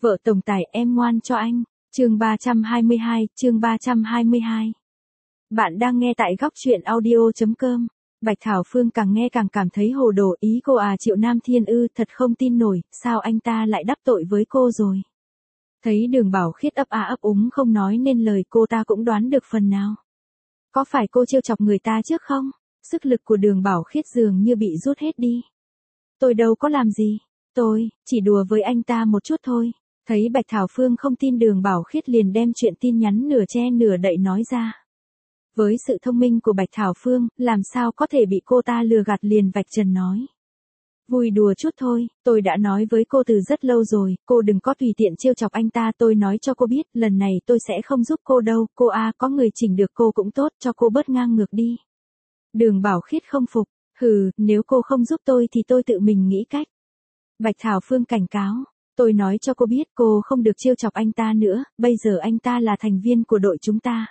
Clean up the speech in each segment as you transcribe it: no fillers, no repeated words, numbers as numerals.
Vợ tổng tài em ngoan cho anh. Chương 322, chương 322. Bạn đang nghe tại góc truyện audio.com. Bạch Thảo Phương càng nghe càng cảm thấy hồ đồ, ý cô à, Triệu Nam Thiên ư, thật không tin nổi, sao anh ta lại đắc tội với cô rồi. Thấy Đường Bảo Khiết ấp a ấp úng không nói nên lời, cô ta cũng đoán được phần nào. Có phải cô trêu chọc người ta trước không? Sức lực của Đường Bảo Khiết dường như bị rút hết đi. Tôi đâu có làm gì, tôi chỉ đùa với anh ta một chút thôi. Thấy Bạch Thảo Phương không tin, Đường Bảo Khiết liền đem chuyện tin nhắn nửa che nửa đậy nói ra. Với sự thông minh của Bạch Thảo Phương, làm sao có thể bị cô ta lừa gạt, liền vạch trần nói. Vui đùa chút thôi, tôi đã nói với cô từ rất lâu rồi, cô đừng có tùy tiện trêu chọc anh ta, tôi nói cho cô biết, lần này tôi sẽ không giúp cô đâu, cô à, có người chỉnh được cô cũng tốt, cho cô bớt ngang ngược đi. Đường Bảo Khiết không phục, nếu cô không giúp tôi thì tôi tự mình nghĩ cách. Bạch Thảo Phương cảnh cáo. Tôi nói cho cô biết, cô không được trêu chọc anh ta nữa, bây giờ anh ta là thành viên của đội chúng ta.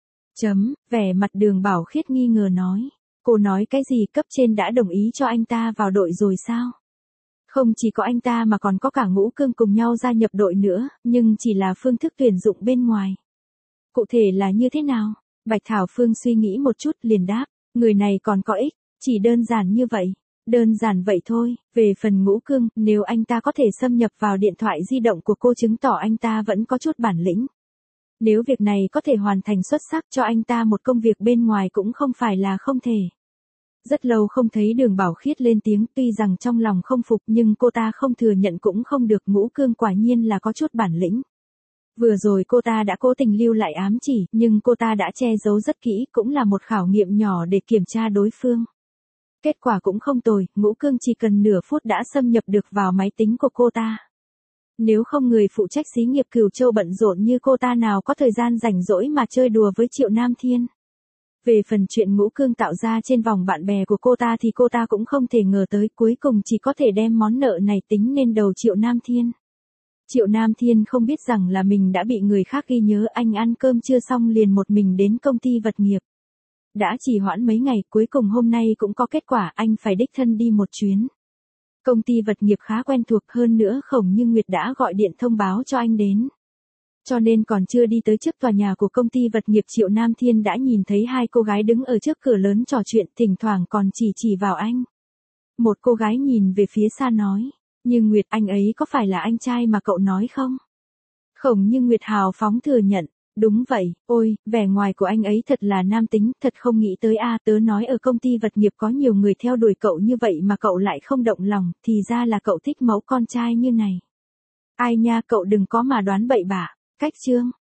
Vẻ mặt Đường Bảo Khiết nghi ngờ nói. Cô nói cái gì, cấp trên đã đồng ý cho anh ta vào đội rồi sao? Không chỉ có anh ta mà còn có cả Ngũ Cương cùng nhau gia nhập đội nữa, nhưng chỉ là phương thức tuyển dụng bên ngoài. Cụ thể là như thế nào? Bạch Thảo Phương suy nghĩ một chút liền đáp, người này còn có ích, chỉ đơn giản như vậy. Đơn giản vậy thôi, về phần Ngũ Cương, nếu anh ta có thể xâm nhập vào điện thoại di động của cô chứng tỏ anh ta vẫn có chút bản lĩnh. Nếu việc này có thể hoàn thành xuất sắc, cho anh ta một công việc bên ngoài cũng không phải là không thể. Rất lâu không thấy Đường Bảo Khiết lên tiếng, tuy rằng trong lòng không phục nhưng cô ta không thừa nhận cũng không được, Ngũ Cương quả nhiên là có chút bản lĩnh. Vừa rồi cô ta đã cố tình lưu lại ám chỉ, nhưng cô ta đã che giấu rất kỹ, cũng là một khảo nghiệm nhỏ để kiểm tra đối phương. Kết quả cũng không tồi, Ngũ Cương chỉ cần nửa phút đã xâm nhập được vào máy tính của cô ta. Nếu không người phụ trách xí nghiệp Cửu Châu bận rộn như cô ta nào có thời gian rảnh rỗi mà chơi đùa với Triệu Nam Thiên. Về phần chuyện Ngũ Cương tạo ra trên vòng bạn bè của cô ta thì cô ta cũng không thể ngờ tới, cuối cùng chỉ có thể đem món nợ này tính lên đầu Triệu Nam Thiên. Triệu Nam Thiên không biết rằng là mình đã bị người khác ghi nhớ, anh ăn cơm chưa xong liền một mình đến công ty vật nghiệp. Đã trì hoãn mấy ngày, cuối cùng hôm nay cũng có kết quả, anh phải đích thân đi một chuyến. Công ty vật nghiệp khá quen thuộc, hơn nữa Khổng Như Nguyệt đã gọi điện thông báo cho anh đến. Cho nên còn chưa đi tới trước tòa nhà của công ty vật nghiệp, Triệu Nam Thiên đã nhìn thấy hai cô gái đứng ở trước cửa lớn trò chuyện, thỉnh thoảng còn chỉ vào anh. Một cô gái nhìn về phía xa nói, Như Nguyệt, anh ấy có phải là anh trai mà cậu nói không? Khổng Như Nguyệt hào phóng thừa nhận. Đúng vậy, ôi, vẻ ngoài của anh ấy thật là nam tính, thật không nghĩ tới a, tớ nói ở công ty vật nghiệp có nhiều người theo đuổi cậu như vậy mà cậu lại không động lòng, thì ra là cậu thích mẫu con trai như này. Ai nha, cậu đừng có mà đoán bậy bạ. Cách chương